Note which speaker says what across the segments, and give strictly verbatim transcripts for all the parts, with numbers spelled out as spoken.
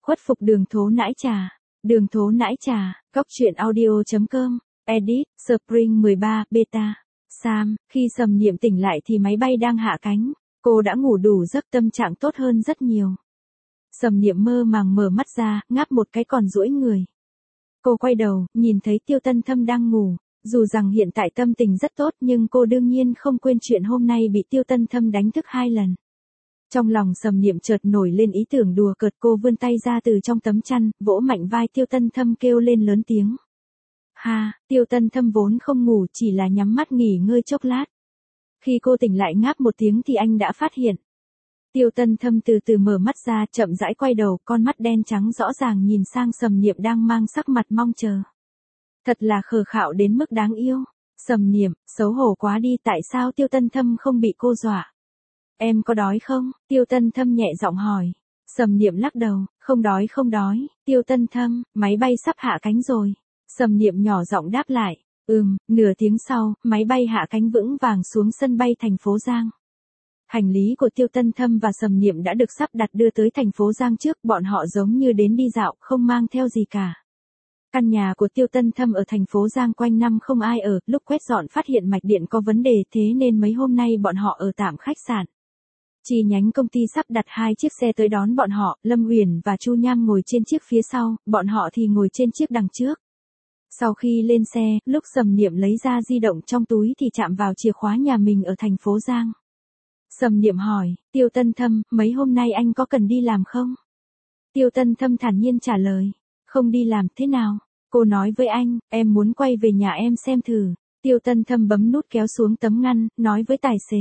Speaker 1: Khuất phục đường thố nãi trà. Đường thố nãi trà, góc truyện audio chấm com, edit, Spring mười ba, beta. Sam, khi Sầm Niệm tỉnh lại thì máy bay đang hạ cánh, cô đã ngủ đủ giấc, tâm trạng tốt hơn rất nhiều. Sầm Niệm mơ màng mở mắt ra, ngáp một cái còn duỗi người. Cô quay đầu, nhìn thấy Tiêu Tân Thâm đang ngủ, dù rằng hiện tại tâm tình rất tốt nhưng cô đương nhiên không quên chuyện hôm nay bị Tiêu Tân Thâm đánh thức hai lần. Trong lòng Sầm Niệm chợt nổi lên ý tưởng đùa cợt, cô vươn tay ra từ trong tấm chăn, vỗ mạnh vai Tiêu Tân Thâm kêu lên lớn tiếng. Ha, Tiêu Tân Thâm vốn không ngủ, chỉ là nhắm mắt nghỉ ngơi chốc lát. Khi cô tỉnh lại ngáp một tiếng thì anh đã phát hiện. Tiêu Tân Thâm từ từ mở mắt ra, chậm rãi quay đầu, con mắt đen trắng rõ ràng nhìn sang Sầm Niệm đang mang sắc mặt mong chờ. Thật là khờ khạo đến mức đáng yêu. Sầm Niệm, xấu hổ quá đi, tại sao Tiêu Tân Thâm không bị cô dọa? Em có đói không? Tiêu Tân Thâm nhẹ giọng hỏi. Sầm Niệm lắc đầu, không đói không đói. Tiêu Tân Thâm, máy bay sắp hạ cánh rồi. Sầm Niệm nhỏ giọng đáp lại. Ừm, nửa tiếng sau, máy bay hạ cánh vững vàng xuống sân bay thành phố Giang. Hành lý của Tiêu Tân Thâm và Sầm Niệm đã được sắp đặt đưa tới thành phố Giang trước, bọn họ giống như đến đi dạo, không mang theo gì cả. Căn nhà của Tiêu Tân Thâm ở thành phố Giang quanh năm không ai ở, lúc quét dọn phát hiện mạch điện có vấn đề, thế nên mấy hôm nay bọn họ ở tạm khách sạn. Chi nhánh công ty sắp đặt hai chiếc xe tới đón bọn họ, Lâm Uyển và Chu Nham ngồi trên chiếc phía sau, bọn họ thì ngồi trên chiếc đằng trước. Sau khi lên xe, lúc Sầm Niệm lấy ra di động trong túi thì chạm vào chìa khóa nhà mình ở thành phố Giang. Sầm Niệm hỏi, Tiêu Tân Thâm, mấy hôm nay anh có cần đi làm không? Tiêu Tân Thâm thản nhiên trả lời, không đi làm, thế nào? Cô nói với anh, em muốn quay về nhà em xem thử. Tiêu Tân Thâm bấm nút kéo xuống tấm ngăn, nói với tài xế.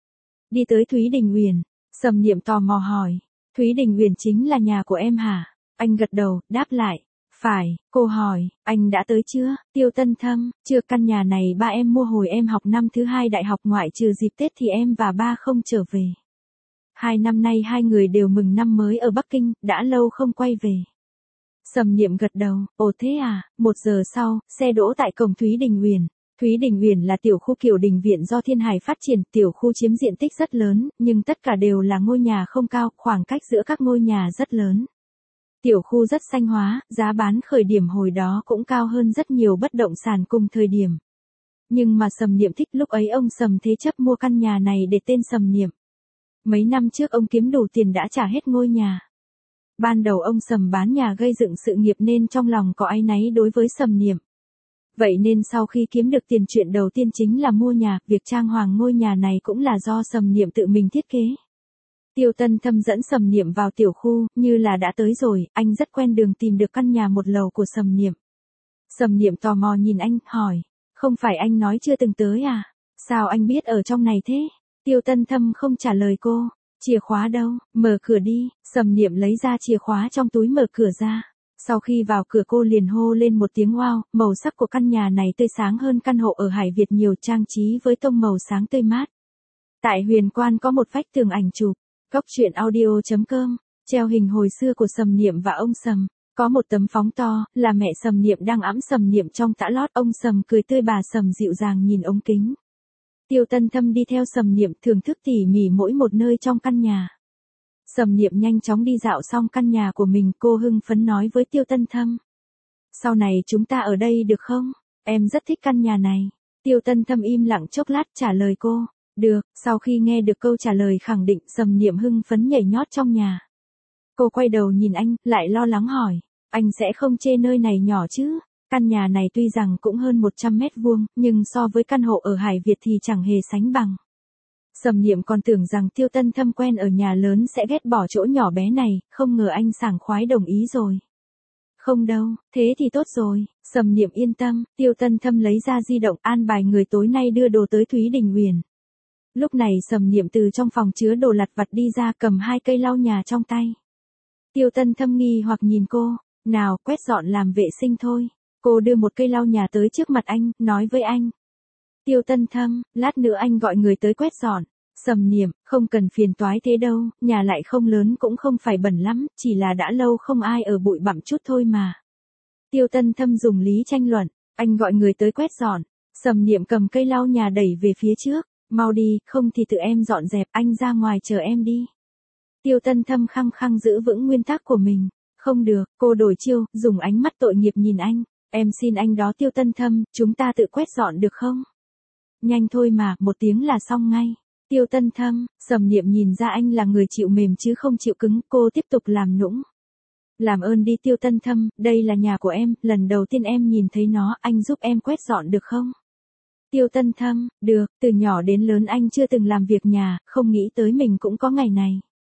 Speaker 1: Đi tới Thúy Đình Uyển. Sầm Niệm tò mò hỏi, Thúy Đình Uyển chính là nhà của em hả? Anh gật đầu, đáp lại. Phải, cô hỏi, anh đã tới chưa? Tiêu Tân Thâm, chưa, căn nhà này ba em mua hồi em học năm thứ hai đại học, ngoại trừ dịp Tết thì em và ba không trở về. Hai năm nay hai người đều mừng năm mới ở Bắc Kinh, đã lâu không quay về. Sầm Niệm gật đầu, ồ thế à, một giờ sau, xe đỗ tại cổng Thúy Đình Uyển. Thúy Đình Uyển là tiểu khu kiểu đình viện do Thiên Hải phát triển, tiểu khu chiếm diện tích rất lớn, nhưng tất cả đều là ngôi nhà không cao, khoảng cách giữa các ngôi nhà rất lớn. Tiểu khu rất xanh hóa, giá bán khởi điểm hồi đó cũng cao hơn rất nhiều bất động sản cùng thời điểm. Nhưng mà Sầm Niệm thích, lúc ấy ông Sầm thế chấp mua căn nhà này để tên Sầm Niệm. Mấy năm trước ông kiếm đủ tiền đã trả hết ngôi nhà. Ban đầu ông Sầm bán nhà gây dựng sự nghiệp nên trong lòng có áy náy đối với Sầm Niệm. Vậy nên sau khi kiếm được tiền, chuyện đầu tiên chính là mua nhà, việc trang hoàng ngôi nhà này cũng là do Sầm Niệm tự mình thiết kế. Tiêu Tân Thâm dẫn Sầm Niệm vào tiểu khu, như là đã tới rồi, anh rất quen đường tìm được căn nhà một lầu của Sầm Niệm. Sầm Niệm tò mò nhìn anh, hỏi, không phải anh nói chưa từng tới à? Sao anh biết ở trong này thế? Tiêu Tân Thâm không trả lời cô, chìa khóa đâu, mở cửa đi. Sầm Niệm lấy ra chìa khóa trong túi mở cửa ra. Sau khi vào cửa cô liền hô lên một tiếng wow, màu sắc của căn nhà này tươi sáng hơn căn hộ ở Hải Việt nhiều, trang trí với tông màu sáng tươi mát. Tại Huyền Quan có một vách tường ảnh chụp. Góc truyện audio chấm com, treo hình hồi xưa của Sầm Niệm và ông Sầm. Có một tấm phóng to, là mẹ Sầm Niệm đang ẵm Sầm Niệm trong tã lót, ông Sầm cười tươi, bà Sầm dịu dàng nhìn ống kính. Tiêu Tân Thâm đi theo Sầm Niệm thưởng thức tỉ mỉ mỗi một nơi trong căn nhà. Sầm Niệm nhanh chóng đi dạo xong căn nhà của mình, cô hưng phấn nói với Tiêu Tân Thâm. Sau này chúng ta ở đây được không? Em rất thích căn nhà này. Tiêu Tân Thâm im lặng chốc lát trả lời cô. Được. Sau khi nghe được câu trả lời khẳng định, Sầm Niệm hưng phấn nhảy nhót trong nhà. Cô quay đầu nhìn anh, lại lo lắng hỏi, anh sẽ không chê nơi này nhỏ chứ? Căn nhà này tuy rằng cũng hơn một trăm mét vuông, nhưng so với căn hộ ở Hải Việt thì chẳng hề sánh bằng. Sầm Niệm còn tưởng rằng Tiêu Tân Thâm quen ở nhà lớn sẽ ghét bỏ chỗ nhỏ bé này, không ngờ anh sảng khoái đồng ý rồi. Không đâu, thế thì tốt rồi. Sầm Niệm yên tâm. Tiêu Tân Thâm lấy ra di động, an bài người tối nay đưa đồ tới Thúy Đình Uyển. Lúc này Sầm Niệm từ trong phòng chứa đồ lặt vặt đi ra, cầm hai cây lau nhà trong tay. Tiêu Tân Thâm nghi hoặc nhìn cô, nào, quét dọn làm vệ sinh thôi. Cô đưa một cây lau nhà tới trước mặt anh, nói với anh. Tiêu Tân Thâm, lát nữa anh gọi người tới quét dọn. Sầm Niệm, không cần phiền toái thế đâu, nhà lại không lớn cũng không phải bẩn lắm, chỉ là đã lâu không ai ở, bụi bặm chút thôi mà. Tiêu Tân Thâm dùng lý tranh luận, anh gọi người tới quét dọn. Sầm Niệm cầm cây lau nhà đẩy về phía trước. Mau đi, không thì tự em dọn dẹp, anh ra ngoài chờ em đi. Tiêu Tân Thâm khăng khăng giữ vững nguyên tắc của mình. Không được, cô đổi chiêu, dùng ánh mắt tội nghiệp nhìn anh. Em xin anh đó Tiêu Tân Thâm, chúng ta tự quét dọn được không? Nhanh thôi mà, một tiếng là xong ngay. Tiêu Tân Thâm, Sầm Niệm nhìn ra anh là người chịu mềm chứ không chịu cứng, cô tiếp tục làm nũng. Làm ơn đi Tiêu Tân Thâm, đây là nhà của em, lần đầu tiên em nhìn thấy nó, anh giúp em quét dọn được không? Tiêu Tân Thâm, được, từ nhỏ đến lớn anh chưa từng làm việc nhà, không nghĩ tới mình cũng có ngày này.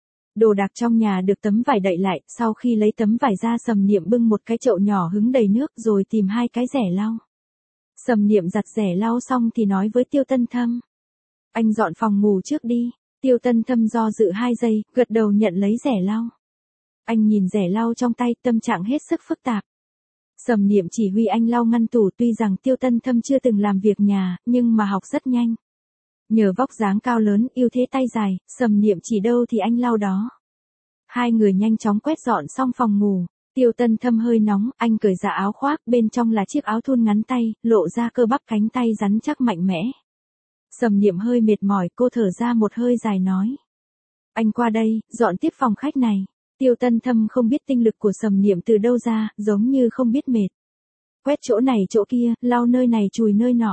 Speaker 1: Đồ đạc trong nhà được tấm vải đậy lại, sau khi lấy tấm vải ra Sầm Niệm bưng một cái chậu nhỏ hứng đầy nước rồi tìm hai cái rẻ lau. Sầm Niệm giặt rẻ lau xong thì nói với Tiêu Tân Thâm. Anh dọn phòng ngủ trước đi. Tiêu Tân Thâm do dự hai giây, gật đầu nhận lấy rẻ lau. Anh nhìn rẻ lau trong tay, tâm trạng hết sức phức tạp. Sầm Niệm chỉ huy anh lau ngăn tủ, tuy rằng Tiêu Tân Thâm chưa từng làm việc nhà, nhưng mà học rất nhanh. Nhờ vóc dáng cao lớn, ưu thế tay dài, Sầm Niệm chỉ đâu thì anh lau đó. Hai người nhanh chóng quét dọn xong phòng ngủ. Tiêu Tân Thâm hơi nóng, anh cởi ra áo khoác, bên trong là chiếc áo thun ngắn tay, lộ ra cơ bắp cánh tay rắn chắc mạnh mẽ. Sầm Niệm hơi mệt mỏi, cô thở ra một hơi dài nói. Anh qua đây, dọn tiếp phòng khách này. Tiêu Tân Thâm không biết tinh lực của Sầm Niệm từ đâu ra, giống như không biết mệt. Quét chỗ này chỗ kia, lau nơi này chùi nơi nọ.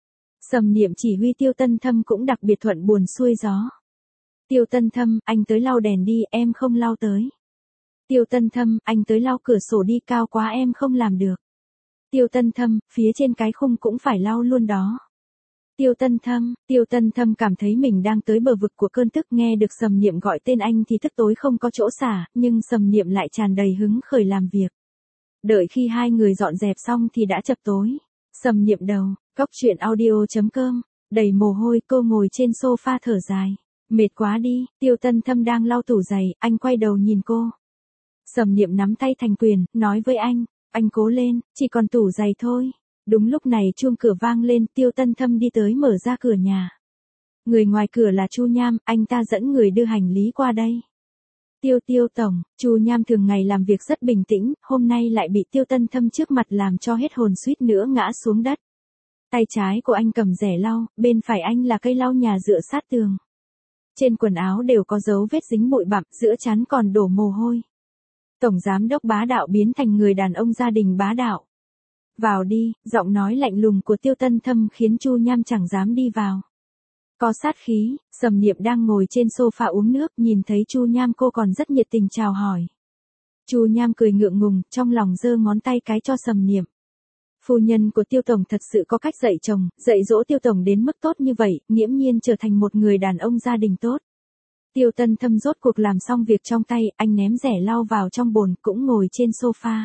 Speaker 1: Sầm Niệm chỉ huy Tiêu Tân Thâm cũng đặc biệt thuận buồm xuôi gió. Tiêu Tân Thâm, anh tới lau đèn đi, em không lau tới. Tiêu Tân Thâm, anh tới lau cửa sổ đi, cao quá em không làm được. Tiêu Tân Thâm, phía trên cái khung cũng phải lau luôn đó. Tiêu Tân Thâm, Tiêu Tân Thâm cảm thấy mình đang tới bờ vực của cơn tức, nghe được Sầm Niệm gọi tên anh thì tức tối không có chỗ xả, nhưng Sầm Niệm lại tràn đầy hứng khởi làm việc. Đợi khi hai người dọn dẹp xong thì đã chập tối. Sầm Niệm đầu, cóc truyện audio chấm com, đầy mồ hôi, cô ngồi trên sofa thở dài. Mệt quá đi. Tiêu Tân Thâm đang lau tủ giày, anh quay đầu nhìn cô. Sầm Niệm nắm tay thành quyền, nói với anh, anh cố lên, chỉ còn tủ giày thôi. Đúng lúc này chuông cửa vang lên, Tiêu Tân Thâm đi tới mở ra cửa nhà. Người ngoài cửa là Chu Nham, anh ta dẫn người đưa hành lý qua đây. Tiêu Tiêu tổng, Chu Nham thường ngày làm việc rất bình tĩnh, hôm nay lại bị Tiêu Tân Thâm trước mặt làm cho hết hồn, suýt nữa ngã xuống đất. Tay trái của anh cầm rẻ lau, bên phải anh là cây lau nhà dựa sát tường. Trên quần áo đều có dấu vết dính bụi bặm, giữa trán còn đổ mồ hôi. Tổng giám đốc bá đạo biến thành người đàn ông gia đình bá đạo. Vào đi, giọng nói lạnh lùng của Tiêu Tân Thâm khiến Chu Nham chẳng dám đi vào. Có sát khí, Sầm Niệm đang ngồi trên sofa uống nước, nhìn thấy Chu Nham cô còn rất nhiệt tình chào hỏi. Chu Nham cười ngượng ngùng, trong lòng giơ ngón tay cái cho Sầm Niệm. Phu nhân của Tiêu tổng thật sự có cách dạy chồng, dạy dỗ Tiêu tổng đến mức tốt như vậy, nghiễm nhiên trở thành một người đàn ông gia đình tốt. Tiêu Tân Thâm rốt cuộc làm xong việc trong tay, anh ném rẻ lau vào trong bồn, cũng ngồi trên sofa.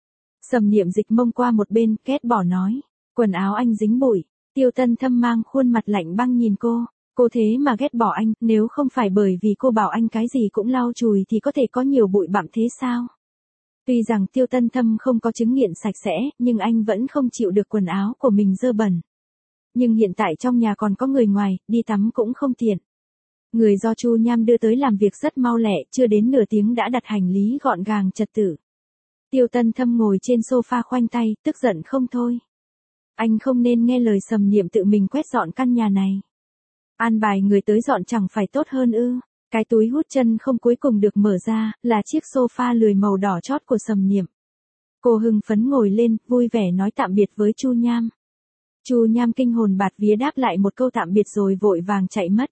Speaker 1: Sầm Niệm dịch mông qua một bên, ghét bỏ nói, quần áo anh dính bụi. Tiêu Tân Thâm mang khuôn mặt lạnh băng nhìn cô, cô thế mà ghét bỏ anh, nếu không phải bởi vì cô bảo anh cái gì cũng lau chùi thì có thể có nhiều bụi bặm thế sao? Tuy rằng Tiêu Tân Thâm không có chứng nghiện sạch sẽ, nhưng anh vẫn không chịu được quần áo của mình dơ bẩn. Nhưng hiện tại trong nhà còn có người ngoài, đi tắm cũng không tiện. Người do Chu Nham đưa tới làm việc rất mau lẹ, chưa đến nửa tiếng đã đặt hành lý gọn gàng trật tự. Tiêu Tân Thâm ngồi trên sofa khoanh tay, tức giận không thôi. Anh không nên nghe lời Sầm Niệm tự mình quét dọn căn nhà này. An bài người tới dọn chẳng phải tốt hơn ư? Cái túi hút chân không cuối cùng được mở ra, là chiếc sofa lười màu đỏ chót của Sầm Niệm. Cô hưng phấn ngồi lên, vui vẻ nói tạm biệt với Chu Nham. Chu Nham kinh hồn bạt vía đáp lại một câu tạm biệt rồi vội vàng chạy mất.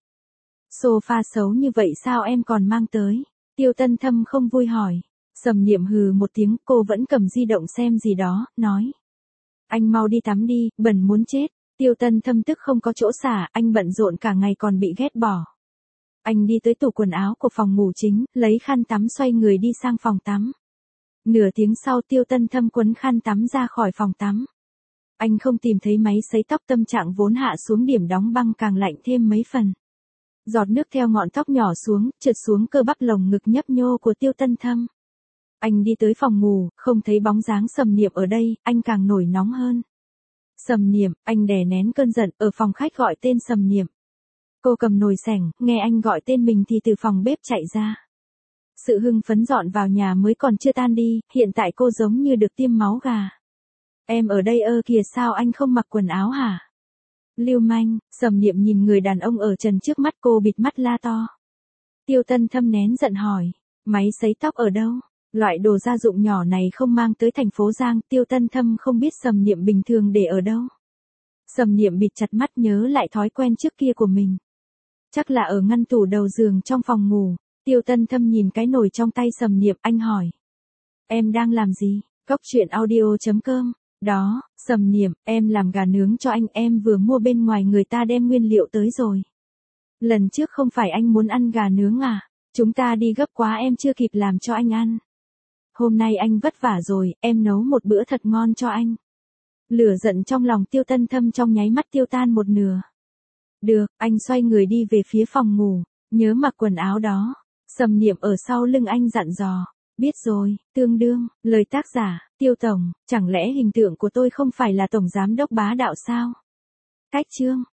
Speaker 1: Sofa xấu như vậy sao em còn mang tới? Tiêu Tân Thâm không vui hỏi. Sầm Niệm hừ một tiếng, cô vẫn cầm di động xem gì đó, nói. Anh mau đi tắm đi, bẩn muốn chết. Tiêu Tân Thâm tức không có chỗ xả, anh bận rộn cả ngày còn bị ghét bỏ. Anh đi tới tủ quần áo của phòng ngủ chính, lấy khăn tắm xoay người đi sang phòng tắm. Nửa tiếng sau Tiêu Tân Thâm quấn khăn tắm ra khỏi phòng tắm. Anh không tìm thấy máy sấy tóc, tâm trạng vốn hạ xuống điểm đóng băng càng lạnh thêm mấy phần. Giọt nước theo ngọn tóc nhỏ xuống, trượt xuống cơ bắp lồng ngực nhấp nhô của Tiêu Tân Thâm. Anh đi tới phòng ngủ, không thấy bóng dáng Sầm Niệm ở đây, anh càng nổi nóng hơn. Sầm Niệm, anh đè nén cơn giận, ở phòng khách gọi tên Sầm Niệm. Cô cầm nồi sảnh, nghe anh gọi tên mình thì từ phòng bếp chạy ra. Sự hưng phấn dọn vào nhà mới còn chưa tan đi, hiện tại cô giống như được tiêm máu gà. Em ở đây ơ kìa, sao anh không mặc quần áo hả? Lưu manh, Sầm Niệm nhìn người đàn ông ở trần trước mắt cô bịt mắt la to. Tiêu Tân Thâm nén giận hỏi, máy sấy tóc ở đâu? Loại đồ gia dụng nhỏ này không mang tới thành phố Giang, Tiêu Tân Thâm không biết Sầm Niệm bình thường để ở đâu. Sầm Niệm bịt chặt mắt nhớ lại thói quen trước kia của mình. Chắc là ở ngăn tủ đầu giường trong phòng ngủ. Tiêu Tân Thâm nhìn cái nồi trong tay Sầm Niệm, anh hỏi. Em đang làm gì? Cóc truyện audio chấm com. Đó, Sầm Niệm, em làm gà nướng cho anh, em vừa mua bên ngoài người ta đem nguyên liệu tới rồi. Lần trước không phải anh muốn ăn gà nướng à? Chúng ta đi gấp quá em chưa kịp làm cho anh ăn. Hôm nay anh vất vả rồi, em nấu một bữa thật ngon cho anh. Lửa giận trong lòng Tiêu Tân Thâm trong nháy mắt tiêu tan một nửa. Được, anh xoay người đi về phía phòng ngủ, nhớ mặc quần áo đó. Sầm Niệm ở sau lưng anh dặn dò. Biết rồi, tương đương, lời tác giả, Tiêu Tổng, chẳng lẽ hình tượng của tôi không phải là Tổng Giám đốc bá đạo sao? Cách chương.